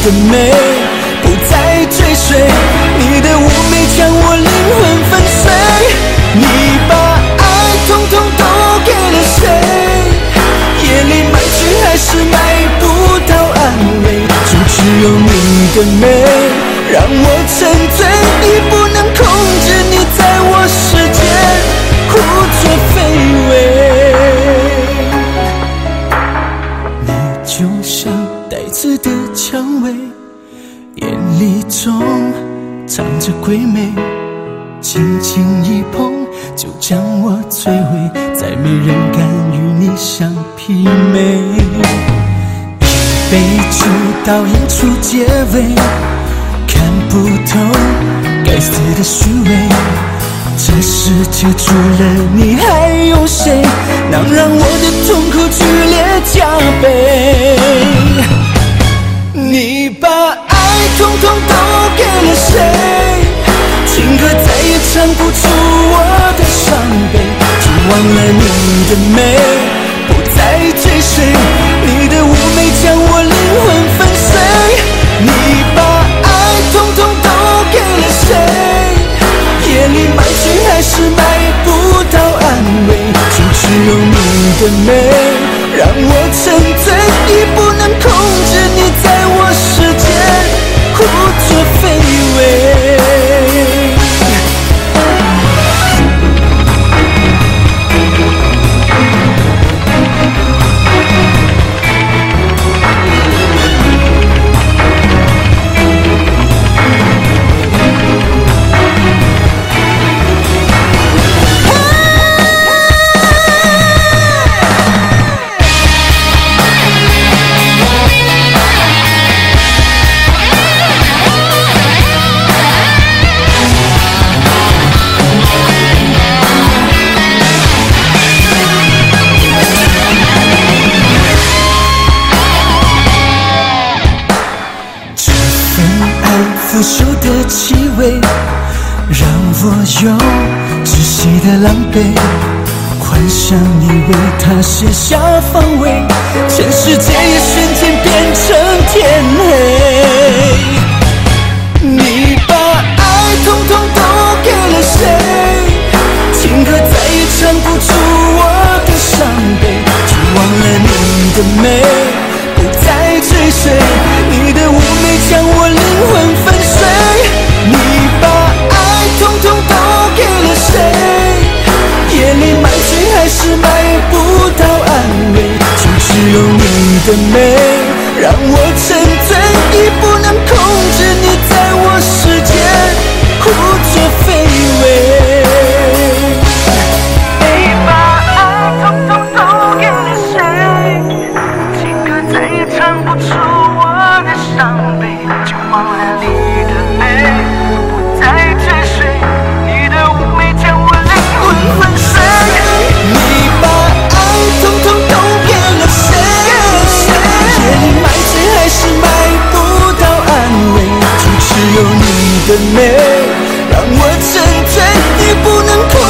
的美，不再追随你的妩媚，将我灵魂粉碎。你把爱统统都给了谁？夜里买去还是买不到安慰，就只有你的美让我沉醉。你不能控制你在我世界胡作非为，你就像带刺的蔷薇，眼里中藏着鬼魅，轻轻一碰就将我摧毁，再没人敢与你相媲美。一杯酒倒映出结尾，看不透该死的虚伪，这世界除了你还有谁能让我的痛苦剧烈加倍？你把爱统统都给了谁？情歌再也唱不出我的伤悲，只忘了你的美，不再追随你的妩媚，将我灵魂粉碎。你把爱统统都给了谁？夜里买去还是买不到安慰，就只有你的美让我沉醉。你不能控制你在我世界胡作非为。腐朽的气味让我有窒息的狼狈，幻想你为他卸下防卫，全世界也瞬间变成天黑。你把爱统统都给了谁？情歌再也唱不出我的伤悲，只忘了你的美，不再追随你的妩媚，将我灵魂粉碎。你把爱统统都给了谁？夜里买去还是买不到安慰，就只有你的美让我沉醉。你不能控制你在我世界胡作非为。你把爱统统都给了谁？情歌再也唱不出我的伤悲，就忘了你的美，不再追随你的妩媚，将我灵魂粉碎。你把爱统统都给了谁？夜里买醉还是买不到安慰，就只有你的美让我沉醉。你不能控